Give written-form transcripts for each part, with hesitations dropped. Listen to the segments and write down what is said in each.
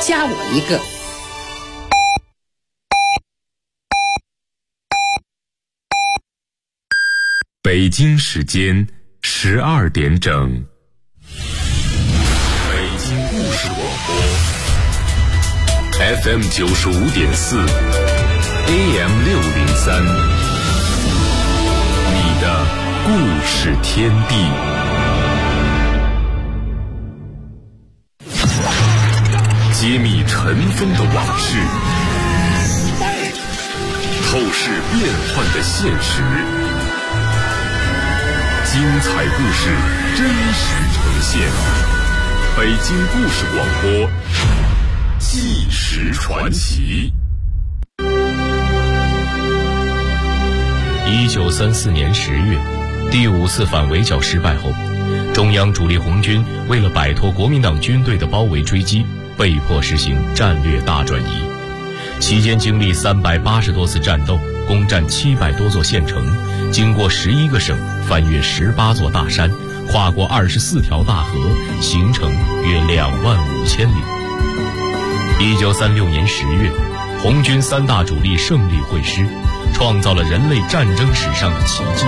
加我一个。 北京时间12点整，北京故事广播 FM 95.4 AM 603，你的故事天地。揭秘尘封的往事，透视变幻的现实，精彩故事真实呈现。北京故事广播，纪实传奇。 1934年10月，第5次反围剿失败后，中央主力红军为了摆脱国民党军队的包围追击，被迫实行战略大转移。期间经历380多次战斗，攻占700多座县城，经过11个省，翻越18座大山，跨过24条大河，行程约25000里。1936年10月，红军3大主力胜利会师，创造了人类战争史上的奇迹，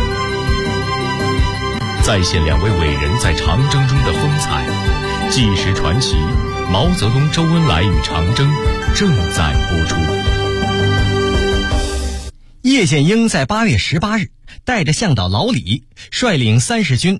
再现2位伟人在长征中的风采。纪实传奇，毛泽东、周恩来与长征正在播出。 叶剑英在8月18日带着向导老李，率领30军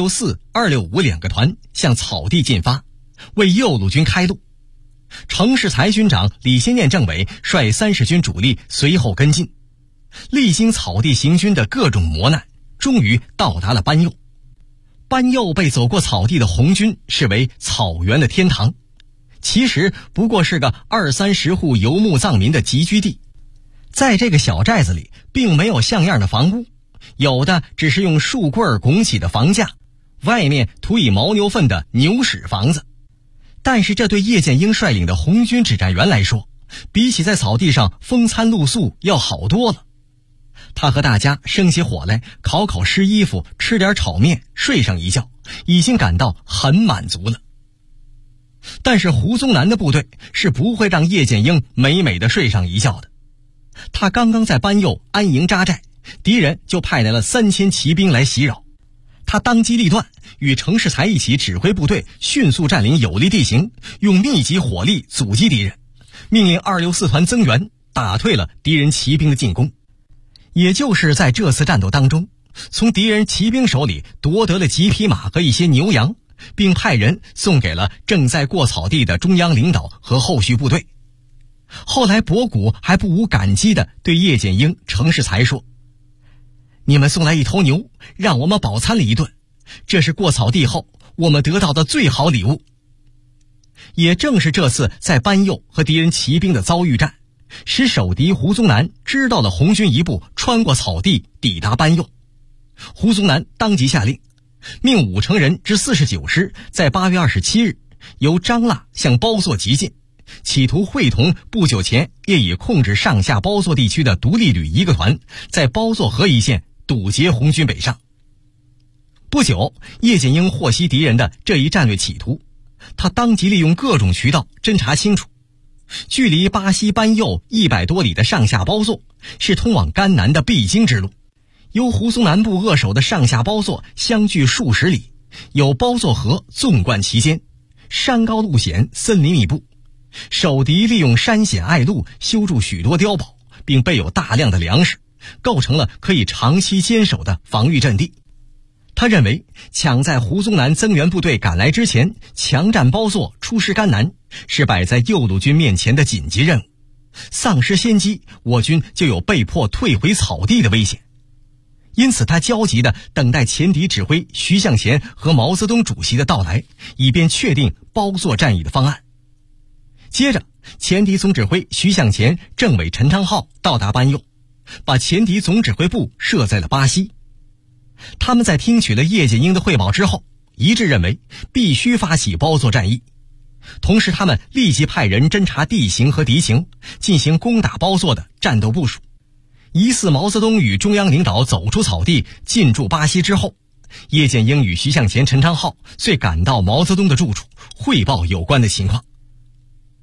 264、265两个团向草地进发，为右路军开路。程世才军长、李先念政委率30军主力随后跟进，历经草地行军的各种磨难，终于到达了班右。班右被走过草地的红军视为草原的天堂，其实不过是个20-30户游牧藏民的集居地。在这个小寨子里，并没有像样的房屋，有的只是用树棍拱起的房架，外面涂以牦牛粪的牛屎房子。但是这对叶剑英率领的红军指战员来说，比起在草地上风餐露宿要好多了。他和大家生起火来，烤湿衣服，吃点炒面，睡上一觉，已经感到很满足了。但是胡宗南的部队是不会让叶剑英美美的睡上一觉的。他刚刚在班右安营扎寨，敌人就派来了3000骑兵来袭扰。他当机立断，与程世才一起指挥部队迅速占领有利地形，用密集火力阻击敌人，命令264团增援，打退了敌人骑兵的进攻。也就是在这次战斗当中，从敌人骑兵手里夺得了几匹马和一些牛羊，并派人送给了正在过草地的中央领导和后续部队。后来博古还不无感激地对叶剑英、程世才说：“你们送来1头牛，让我们饱餐了一顿，这是过草地后我们得到的最好礼物。”也正是这次在班右和敌人骑兵的遭遇战，使守敌胡宗南知道了红军一部穿过草地抵达班右。胡宗南当即下令，命5成人之49师在8月27日由张腊向包作急进，企图会同不久前也已控制上下包作地区的独立旅1个团，在包作河一线堵截红军北上。不久，叶剑英获悉敌人的这一战略企图，他当即利用各种渠道侦查清楚，距离巴西班右100多里的上下包作是通往甘南的必经之路，由胡宗南部扼守的上下包作相距数十里，有包作河纵贯其间，山高路险，森林密布。守敌利用山险隘路修筑许多碉堡，并备有大量的粮食，构成了可以长期坚守的防御阵地。他认为抢在胡宗南增援部队赶来之前强占包作，出师甘南，是摆在右路军面前的紧急任务，丧失先机，我军就有被迫退回草地的危险。因此他焦急地等待前敌指挥徐向前和毛泽东主席的到来，以便确定包作战役的方案。接着，前敌总指挥徐向前、政委陈昌浩到达班右，把前敌总指挥部设在了巴西。他们在听取了叶剑英的汇报之后，一致认为必须发起包作战役。同时他们立即派人侦察地形和敌情，进行攻打包作的战斗部署。疑似毛泽东与中央领导走出草地进驻巴西之后，叶剑英与徐向前、陈昌浩遂赶到毛泽东的住处，汇报有关的情况。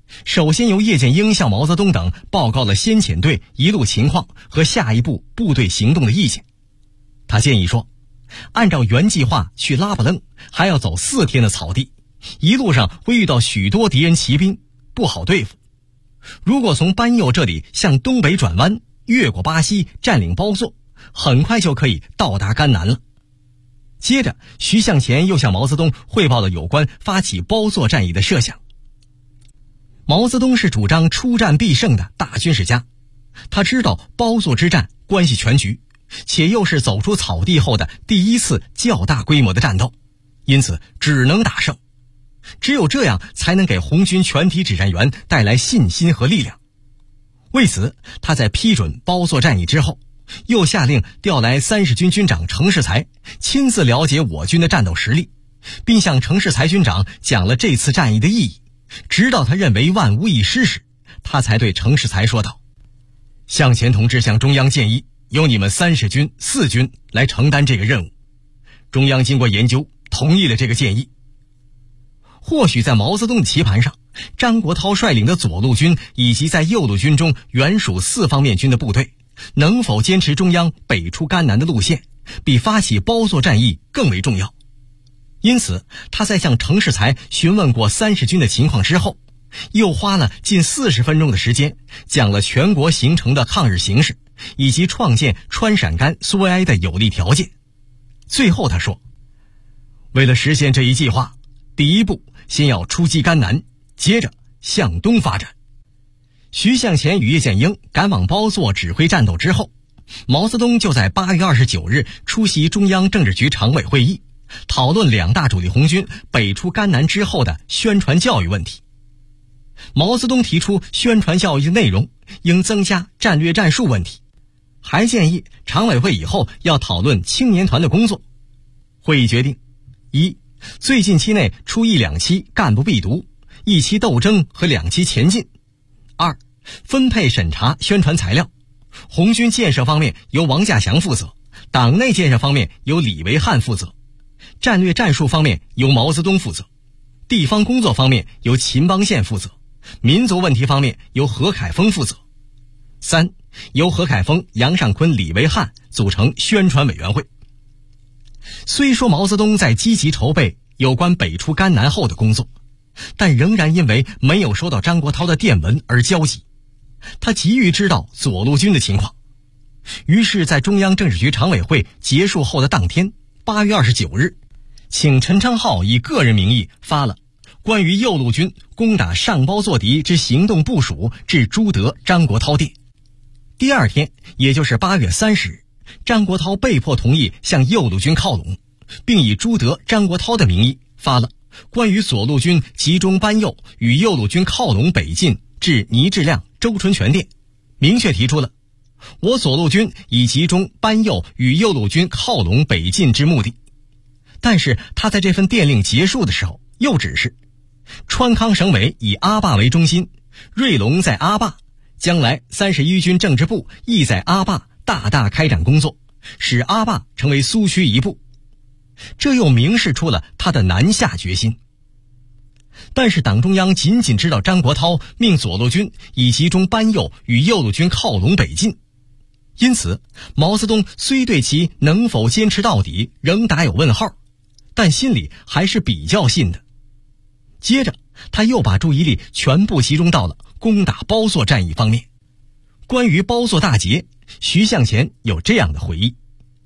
首先由叶剑英向毛泽东等报告了先遣队一路情况和下一步部队行动的意见。他建议说，按照原计划去拉卜楞还要走4天的草地，一路上会遇到许多敌人骑兵，不好对付。如果从班右这里向东北转弯，越过巴西占领包座，很快就可以到达甘南了。接着徐向前又向毛泽东汇报了有关发起包座战役的设想。毛泽东是主张出战必胜的大军事家，他知道包座之战关系全局，且又是走出草地后的第一次较大规模的战斗，因此只能打胜。只有这样才能给红军全体指战员带来信心和力量。为此，他在批准包座战役之后，又下令调来30军军长程世才亲自了解我军的战斗实力，并向程世才军长讲了这次战役的意义。直到他认为万无一失时，他才对程世才说道：向前同志向中央建议，由你们30军、4军来承担这个任务。中央经过研究，同意了这个建议。或许在毛泽东的棋盘上，张国焘率领的左路军以及在右路军中原属4方面军的部队，能否坚持中央北出甘南的路线，比发起包座战役更为重要。因此，他在向程世才询问过30军的情况之后，又花了近40分钟的时间，讲了全国形成的抗日形势，以及创建川陕甘苏维埃的有利条件。最后他说，为了实现这一计划，第一步先要出击甘南，接着向东发展。徐向前与叶剑英赶往包座指挥战斗之后，毛泽东就在8月29日出席中央政治局常委会议，讨论2大主力红军北出甘南之后的宣传教育问题。毛泽东提出宣传教育的内容应增加战略战术问题，还建议常委会以后要讨论青年团的工作。会议决定：一、最近期内出1-2期干部必读，1期斗争和2期前进。2、分配审查宣传材料，红军建设方面由王稼祥负责，党内建设方面由李维汉负责，战略战术方面由毛泽东负责，地方工作方面由秦邦宪负责，民族问题方面由何凯峰负责。3、由何凯峰、杨尚昆、李维汉组成宣传委员会。虽说毛泽东在积极筹备有关北出甘南后的工作，但仍然因为没有收到张国焘的电文而焦急。他急于知道左路军的情况，于是在中央政治局常委会结束后的当天8月29日，请陈昌浩以个人名义发了关于右路军攻打上包座敌之行动部署致朱德、张国焘电。第二天，也就是8月30日，张国焘被迫同意向右路军靠拢，并以朱德、张国焘的名义发了关于左路军集中班右与右路军靠拢北进至倪志亮、周纯全电，明确提出了我左路军以集中班右与右路军靠拢北进之目的。但是他在这份电令结束的时候又指示，川康省委以阿坝为中心，瑞龙在阿坝，将来31军政治部亦在阿坝大大开展工作，使阿坝成为苏区一部。这又明示出了他的南下决心。但是党中央仅仅知道张国焘命左路军以集中班右与右路军靠拢北进，因此毛泽东虽对其能否坚持到底仍打有问号，但心里还是比较信的。接着他又把注意力全部集中到了攻打包座战役方面。关于包座大捷，徐向前有这样的回忆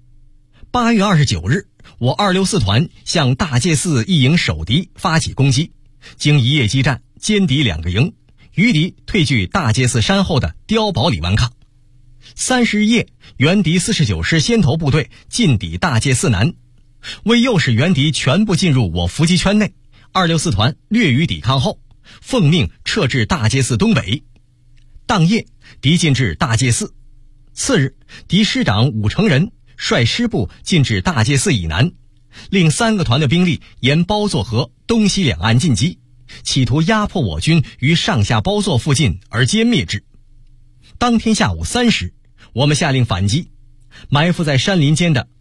：8月29日，我264团向大界寺一营守敌发起攻击，经一夜激战，歼敌2个营，余敌退据大界寺山后的碉堡里顽抗。30日夜，原敌49师先头部队进抵大界寺南，为诱使原敌全部进入我伏击圈内，264团略予抵抗后，奉命撤至大界寺东北。当夜，敌进至大界寺。次日，敌师长武成仁率师部进至大界寺以南，令3个团的兵力沿包座河东西两岸进击，企图压迫我军于上下包座附近而歼灭之。当天下午3时，我们下令反击，埋伏在山林间的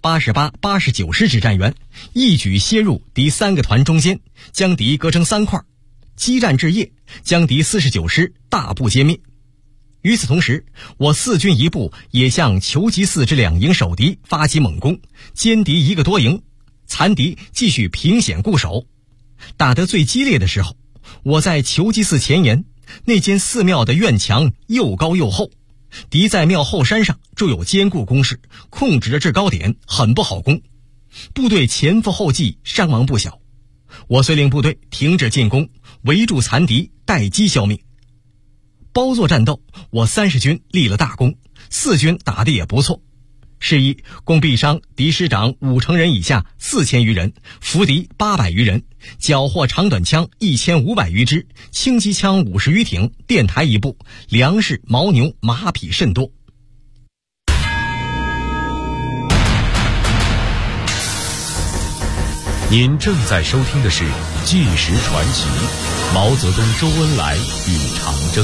88、89师指战员一举切入敌3个团中间，将敌割成3块， 激战至夜，将敌49师大部歼灭。与此同时，我4军一部也向求吉寺之2营守敌发起猛攻，歼敌1个多营，残敌继续凭险固守。打得最激烈的时候，我在求吉寺前沿那间寺庙的院墙又高又厚，敌在庙后山上筑有坚固工事，控制着制高点，很不好攻。部队前赴后继，伤亡不小。我遂令部队停止进攻，围住残敌，待机消灭。包座战斗，我30军立了大功，4军打得也不错。是以共毙伤敌师长5成人以下4000余人，俘敌800余人，缴获长短枪1500余支，轻机枪50余挺，电台1部，粮食、牦牛、马匹甚多。 您正在收听的是《纪实传奇》，毛泽东、周恩来与长征。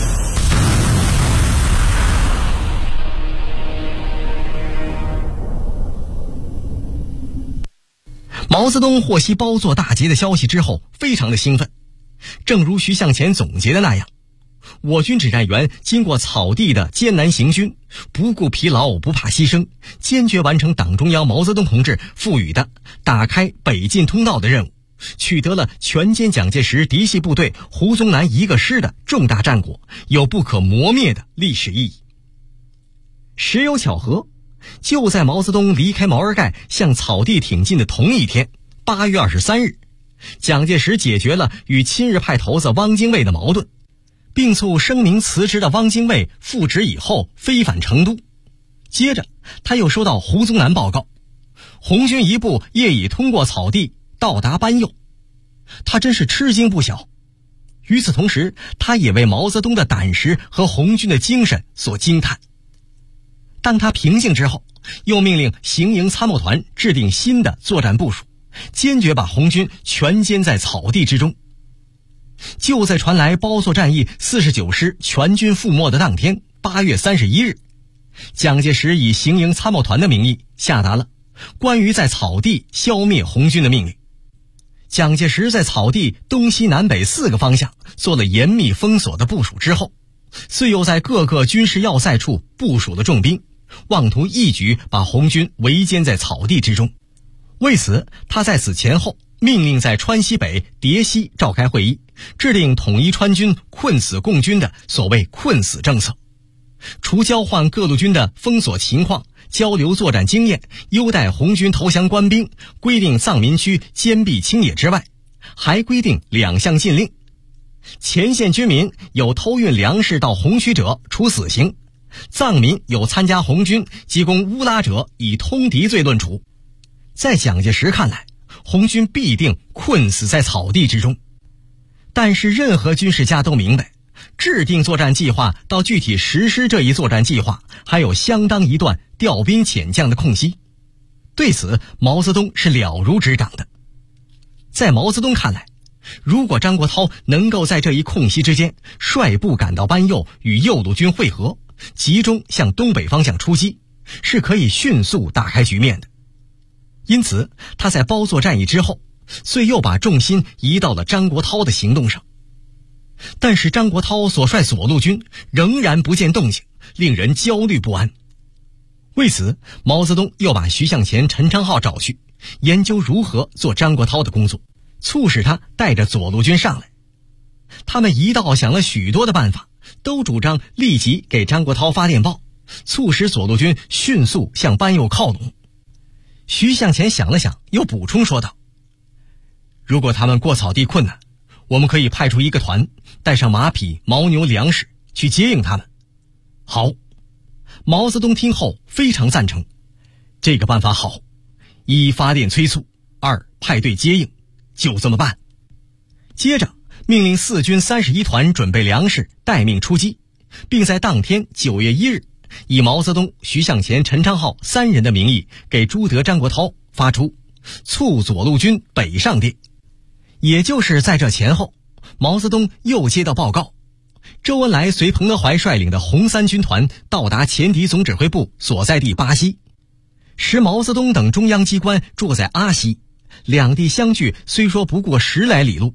毛泽东获悉包座大捷的消息之后，非常的兴奋。正如徐向前总结的那样，我军指战员经过草地的艰难行军，不顾疲劳，不怕牺牲，坚决完成党中央毛泽东同志赋予的打开北进通道的任务，取得了全歼蒋介石嫡系部队胡宗南1个师的重大战果，有不可磨灭的历史意义。实有巧合，就在毛泽东离开毛尔盖向草地挺进的同一天，8月23日，蒋介石解决了与亲日派头子汪精卫的矛盾，并促声明辞职的汪精卫复职以后飞返成都。接着他又收到胡宗南报告，红军一部业已通过草地到达班右，他真是吃惊不小。与此同时，他也为毛泽东的胆识和红军的精神所惊叹。当他平静之后，又命令行营参谋团制定新的作战部署，坚决把红军全歼在草地之中。就在传来包座战役49师全军覆没的当天，8月31日，蒋介石以行营参谋团的名义下达了关于在草地消灭红军的命令。蒋介石在草地东西南北4个方向做了严密封锁的部署之后，遂又在各个军事要塞处部署了重兵，妄图一举把红军围歼在草地之中。为此，他在此前后命令在川西北蝶西召开会议，制定统一川军困死共军的所谓困死政策。除交换各路军的封锁情况、交流作战经验、优待红军投降官兵、规定藏民区坚壁清野之外，还规定2项禁令：前线军民有偷运粮食到红区者处死刑，藏民有参加红军及攻乌拉者以通敌罪论处。在蒋介石看来，红军必定困死在草地之中。但是任何军事家都明白，制定作战计划到具体实施这一作战计划，还有相当一段调兵遣将的空隙。对此，毛泽东是了如指掌的。在毛泽东看来，如果张国焘能够在这一空隙之间率部赶到班右与右路军会合，集中向东北方向出击，是可以迅速打开局面的。因此，他在包座战役之后，遂又把重心移到了张国焘的行动上。但是张国焘所率左路军仍然不见动静，令人焦虑不安。为此，毛泽东又把徐向前、陈昌浩找去，研究如何做张国焘的工作，促使他带着左路军上来。他们一道想了许多的办法，都主张立即给张国焘发电报，促使左路军迅速向班右靠拢。徐向前想了想，又补充说道：如果他们过草地困难，我们可以派出1个团，带上马匹、牦牛、粮食去接应他们。好，毛泽东听后非常赞成，这个办法好：1发电催促，2派队接应，就这么办。接着命令4军31团准备粮食，待命出击，并在当天9月1日以毛泽东、徐向前、陈昌浩3人的名义给朱德、张国焘发出促左路军北上电。也就是在这前后，毛泽东又接到报告，周恩来随彭德怀率领的红三军团到达前敌总指挥部所在地巴西，时毛泽东等中央机关住在阿西，两地相距虽说不过10来里路，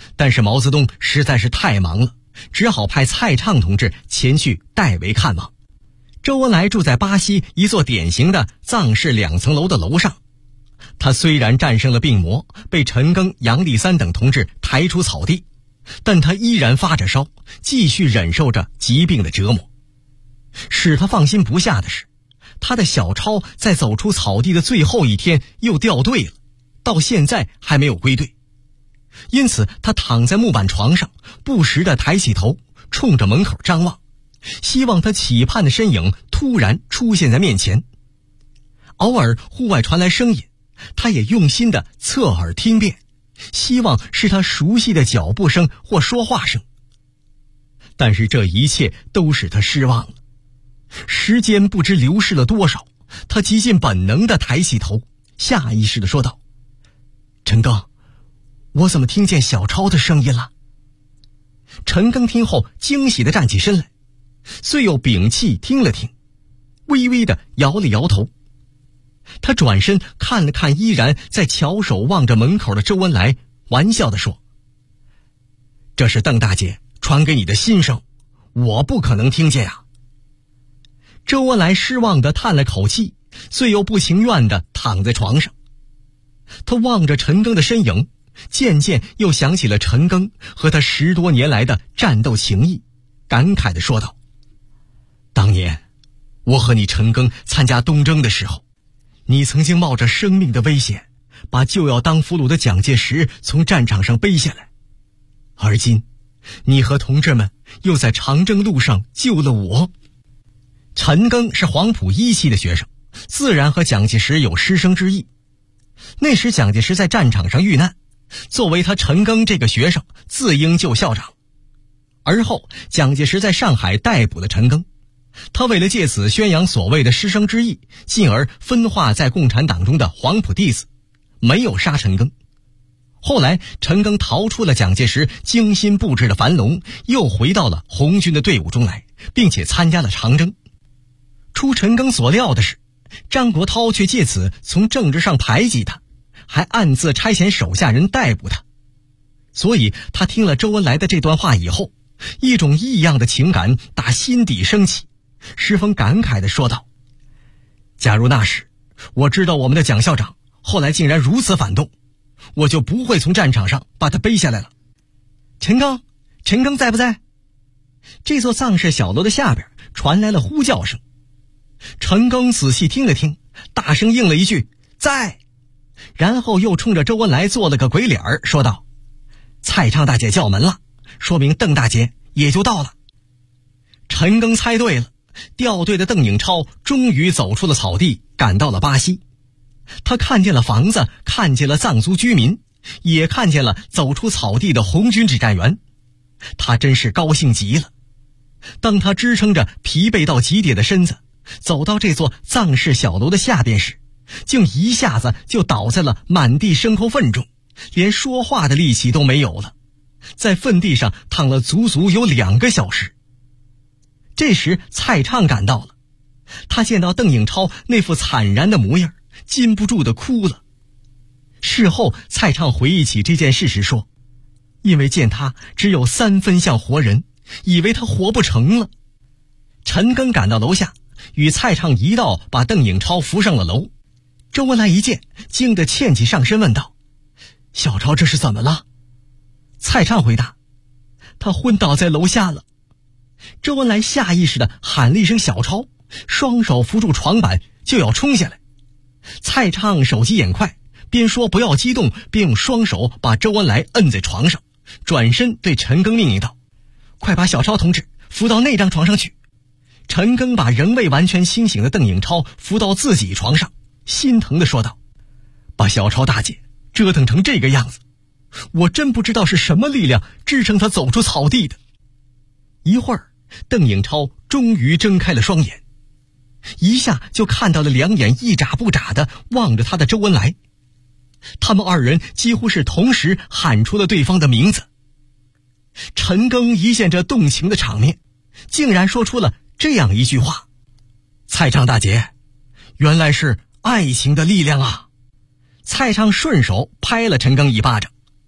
但是毛泽东实在是太忙了，只好派蔡畅同志前去代为看望。周恩来住在巴西一座典型的藏式2层楼的楼上。他虽然战胜了病魔，被陈赓、杨立三等同志抬出草地，但他依然发着烧，继续忍受着疾病的折磨。使他放心不下的是，他的小抄在走出草地的最后一天又掉队了，到现在还没有归队。因此他躺在木板床上，不时地抬起头，冲着门口张望，希望他期盼的身影突然出现在面前。偶尔户外传来声音，他也用心地侧耳听遍，希望是他熟悉的脚步声或说话声。但是这一切都使他失望了。时间不知流逝了多少，他极尽本能地抬起头，下意识地说道：陈赓，我怎么听见小抄的声音了？陈赓听后惊喜地站起身来，遂又屏气听了听，微微地摇了摇头。他转身看了看依然在翘首望着门口的周恩来，玩笑地说：这是邓大姐传给你的心声，我不可能听见呀。周恩来失望地叹了口气，遂又不情愿地躺在床上。他望着陈赓的身影，渐渐又想起了陈赓和他10多年来的战斗情谊，感慨地说道：当年我和你陈赓参加东征的时候，你曾经冒着生命的危险，把就要当俘虏的蒋介石从战场上背下来，而今你和同志们又在长征路上救了我。陈赓是黄埔1期的学生，自然和蒋介石有师生之谊。那时蒋介石在战场上遇难，作为他陈赓这个学生自应救校长。而后蒋介石在上海逮捕了陈赓，他为了借此宣扬所谓的师生之谊，进而分化在共产党中的黄埔弟子，没有杀陈赓。后来陈赓逃出了蒋介石精心布置的樊笼，又回到了红军的队伍中来，并且参加了长征。出陈赓所料的是，张国焘却借此从政治上排挤他，还暗自差遣手下人逮捕他。所以他听了周恩来的这段话以后，一种异样的情感打心底升起，十分感慨地说道：假如那时我知道我们的蒋校长后来竟然如此反动，我就不会从战场上把他背下来了。陈赓在不在？这座藏式小楼的下边传来了呼叫声。陈赓仔细听了听，大声应了一句在，然后又冲着周恩来做了个鬼脸说道：蔡畅大姐叫门了，说明邓大姐也就到了。陈赓猜对了，掉队的邓颖超终于走出了草地，赶到了巴西。他看见了房子，看见了藏族居民，也看见了走出草地的红军指战员，他真是高兴极了。当他支撑着疲惫到极点的身子走到这座藏式小楼的下边时，竟一下子就倒在了满地牲口粪中，连说话的力气都没有了，在粪地上躺了足足有2个小时。这时蔡畅赶到了，他见到邓颖超那副惨然的模样，禁不住地哭了。事后蔡畅回忆起这件事时说，因为见他只有3分像活人，以为他活不成了。陈赓赶到楼下，与蔡畅一道把邓颖超扶上了楼。周恩来一见，惊得欠起上身问道：小超这是怎么了？蔡畅回答：他昏倒在楼下了。周恩来下意识地喊了一声小超，双手扶住床板就要冲下来。蔡畅手疾眼快，边说不要激动，边用双手把周恩来摁在床上，转身对陈赓命令道：快把小超同志扶到那张床上去。陈赓把仍未完全清醒的邓颖超扶到自己床上，心疼地说道：把小超大姐折腾成这个样子，我真不知道是什么力量支撑他走出草地的。一会儿邓颖超终于睁开了双眼，一下就看到了2眼一眨不眨地望着他的周恩来。他们2人几乎是同时喊出了对方的名字。陈赓一见这动情的场面，竟然说出了这样一句话：蔡畅大姐，原来是爱情的力量啊。蔡畅顺手拍了陈赓一巴掌。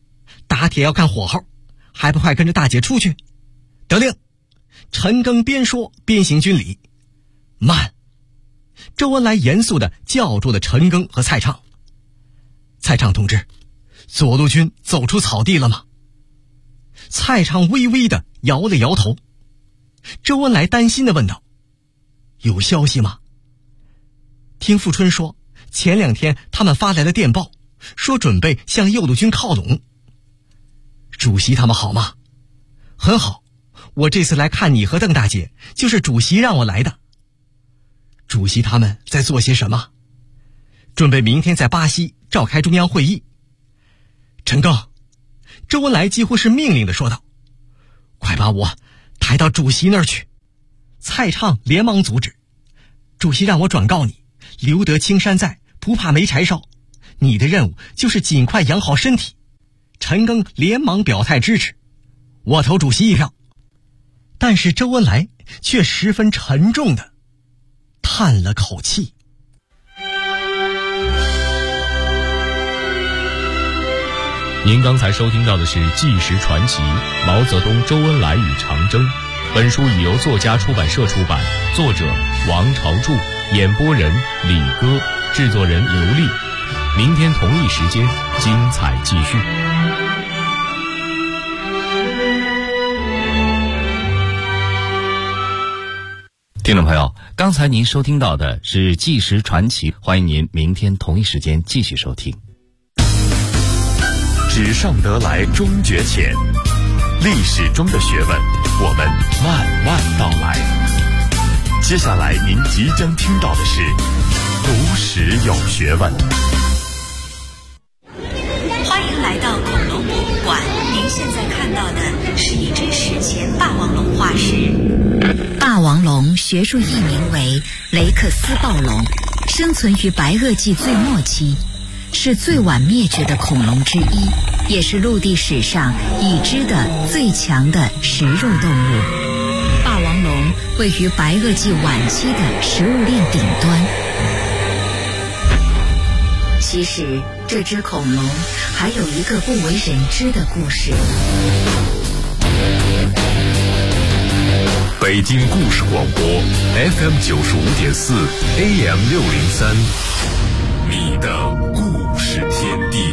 打铁要看火候，还不快跟着大姐出去？得令！陈赓边说边行军礼。慢！周恩来严肃地叫住了陈赓和蔡畅。蔡畅同志，左路军走出草地了吗？蔡畅微微地摇了摇头。周恩来担心地问道：有消息吗？听富春说，前2天他们发来了电报，说准备向右路军靠拢。主席他们好吗？很好，我这次来看你和邓大姐，就是主席让我来的。主席他们在做些什么？准备明天在巴西召开中央会议。陈赓，周恩来几乎是命令地说道：快把我抬到主席那儿去。蔡畅连忙阻止：主席让我转告你，留得青山在，不怕没柴烧，你的任务就是尽快养好身体。陈赓连忙表态支持：我投主席一票。但是周恩来却十分沉重地叹了口气。 您刚才收听到的是《纪实传奇：毛泽东、周恩来与长征》。本书已由作家出版社出版，作者王朝柱，演播人李戈，制作人刘丽。明天同一时间，精彩继续。 听众朋友，刚才您收听到的是《纪实传奇》，欢迎您明天同一时间继续收听。 纸上得来终觉浅，历史中的学问，我们慢慢道来。接下来您即将听到的是读史有学问。 欢迎来到恐龙博物馆，您现在看到的是一只史前霸王龙化石。 霸王龙学术译名为雷克斯暴龙，生存于白垩纪最末期，是最晚灭绝的恐龙之一，也是陆地史上已知的最强的食肉动物。霸王龙位于白垩纪晚期的食物链顶端。其实这只恐龙还有一个不为人知的故事。 北京故事广播 FM 95.4 AM 603，你的故事天地。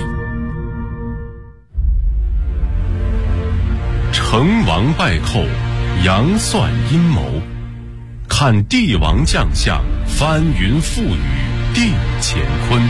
成王败寇，杨算阴谋，看帝王将相，翻云覆雨定乾坤。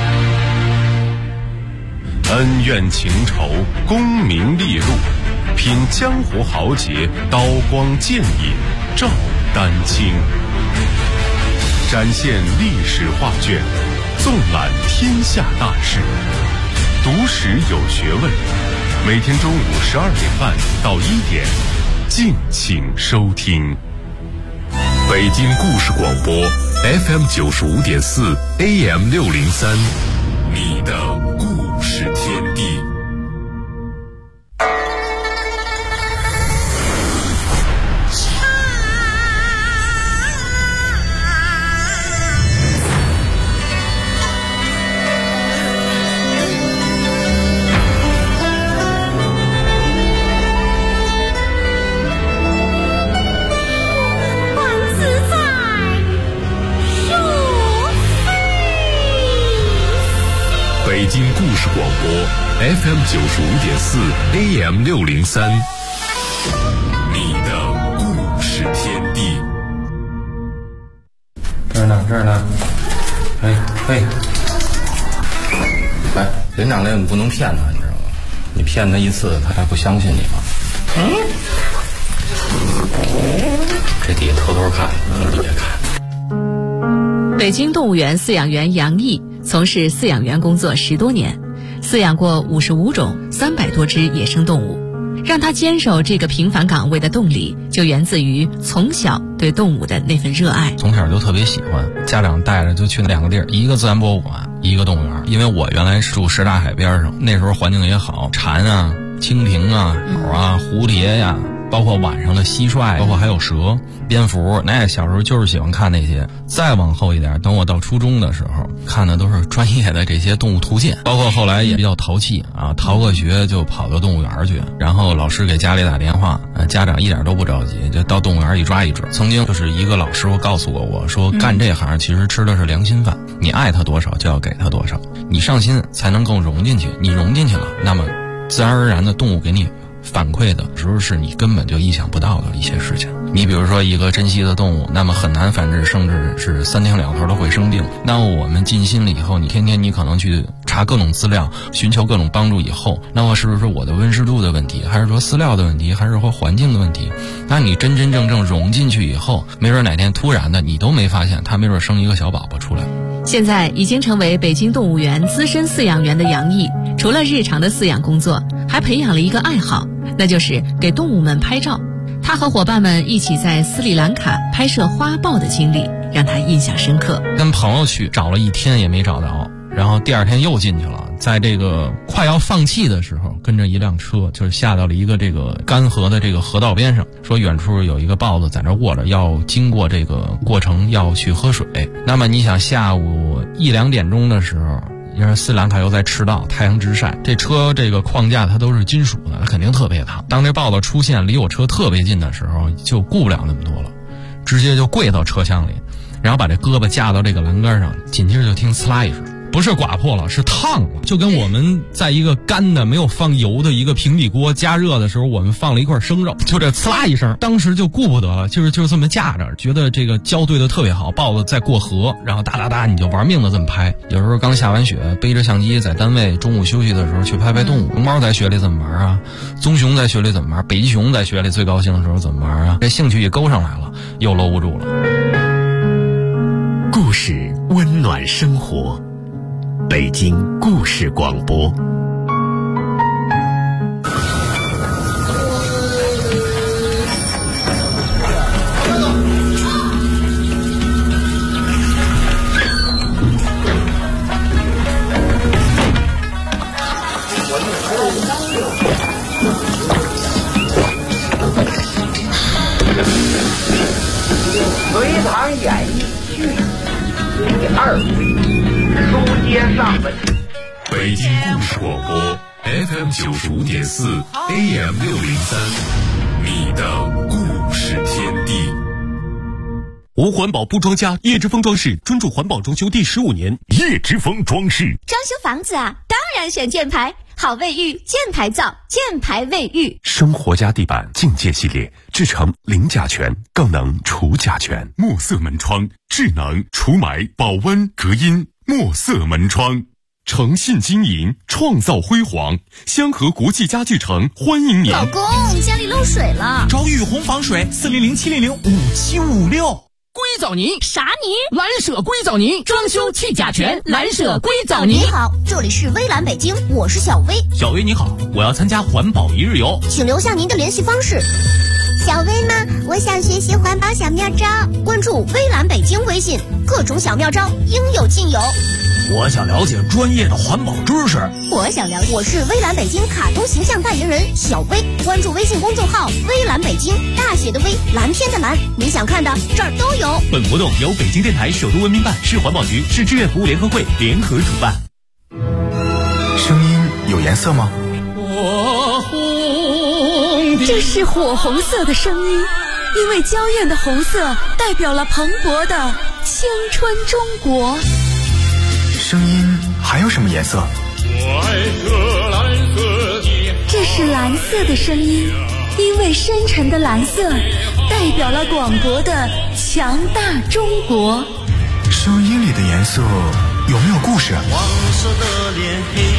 恩怨情仇，功名利禄，品江湖豪杰，刀光剑影照丹青。展现历史画卷，纵览天下大事，读史有学问。每天中午12点半到1点，敬请收听。北京故事广播 FM 95.4 AM 603，你的故事天地。北京故事广播 FM 95.4 AM 603，你的故事天地。 这儿呢，哎，来，连长，你不能骗他，你知道吗？你骗他一次，他还不相信你吗？这底下偷偷看，你别看。 北京动物园饲养员杨毅从事饲养员工作10多年，饲养过55种300多只野生动物。让他坚守这个平凡岗位的动力，就源自于从小对动物的那份热爱。 从小就特别喜欢，家长带着就去2个地儿，一个自然博物馆，一个动物园。因为我原来住什刹海边上，那时候环境也好，蝉啊、蜻蜓啊、鸟啊、蝴蝶呀、 包括晚上的蟋蟀，包括还有蛇、蝙蝠，那小时候就是喜欢看那些。再往后一点，等我到初中的时候，看的都是专业的这些动物图鉴，包括后来也比较淘气啊，逃个学就跑到动物园去，然后老师给家里打电话，家长一点都不着急，就到动物园一抓一只。曾经就是一个老师傅告诉我说干这行其实吃的是良心饭，你爱他多少就要给他多少，你上心才能更融进去，你融进去了，那么自然而然的动物给你反馈的时候是你根本就意想不到的一些事情。你比如说一个珍稀的动物，那么很难繁殖，甚至是3天2头都会生病。那我们尽心了以后，你天天你可能去查各种资料，寻求各种帮助以后，那么是不是我的温湿度的问题，还是说饲料的问题，还是说环境的问题？那你真真正正融进去以后，没准哪天突然的你都没发现，它没准生一个小宝宝出来。 现在已经成为北京动物园资深饲养员的杨毅，除了日常的饲养工作，还培养了一个爱好，那就是给动物们拍照。他和伙伴们一起在斯里兰卡拍摄花豹的经历让他印象深刻。 跟朋友去找了1天也没找着，然后第2天又进去了，在这个快要放弃的时候，跟着一辆车就是下到了一个这个干涸的这个河道边上，说远处有一个豹子在那卧着，要经过这个过程要去喝水。那么你想下午1、2点钟的时候，因为斯里兰卡又在赤道，太阳直晒，这车这个框架它都是金属的，它肯定特别烫。当这豹子出现离我车特别近的时候，就顾不了那么多了，直接就跪到车厢里，然后把这胳膊架到这个栏杆上，紧接着就听呲啦一声，不是刮破了，是烫了，就跟我们在一个干的没有放油的一个平底锅加热的时候，我们放了一块生肉，就这呲啦一声，当时就顾不得了，就是这么架着，觉得这个校对的特别好，豹子在过河，然后哒哒哒你就玩命的这么拍。有时候刚下完雪，背着相机在单位中午休息的时候去拍拍动物。熊猫在雪里怎么玩啊？棕熊在雪里怎么玩？北极熊在雪里最高兴的时候怎么玩啊？这兴趣一勾上来了，又搂不住了。 故事温暖生活，北京故事广播。 隋唐演义续第2回，书接上文。 北京故事广播 FM 95.4 AM 603，你的故事天地。 无环保不装家，叶之峰装饰专注环保装修第15年。 叶之峰装饰装修房子啊，当然选箭牌，好卫浴，箭牌造，箭牌卫浴。 生活家地板境界系列制成零甲醛，更能除甲醛。 墨色门窗，智能除霾、保温、隔音。墨色门窗，诚信经营，创造辉煌。香河国际家具城欢迎您。 老公，家里漏水了， 找雨虹防水，400-700-5756。硅藻泥？ 啥泥？ 蓝舍硅藻泥，装修去甲醛，蓝舍硅藻泥。 你好，这里是微蓝北京，我是小薇。 小薇你好，我要参加环保一日游， 请留下您的联系方式。小薇吗？我想学习环保小妙招，关注微蓝北京微信，各种小妙招应有尽有。 我想了解专业的环保知识。 我是微蓝北京卡通形象代言人小薇，关注微信公众号微蓝北京，大写的微，蓝天的蓝，你想看的这儿都有。 本活动由北京电台首都文明办、市环保局、市志愿服务联合会联合主办。 声音有颜色吗？ 这是火红色的声音，因为娇艳的红色代表了蓬勃的青春中国。 声音还有什么颜色？ 这是蓝色的声音，因为深沉的蓝色代表了广博的强大中国。 声音里的颜色有没有故事？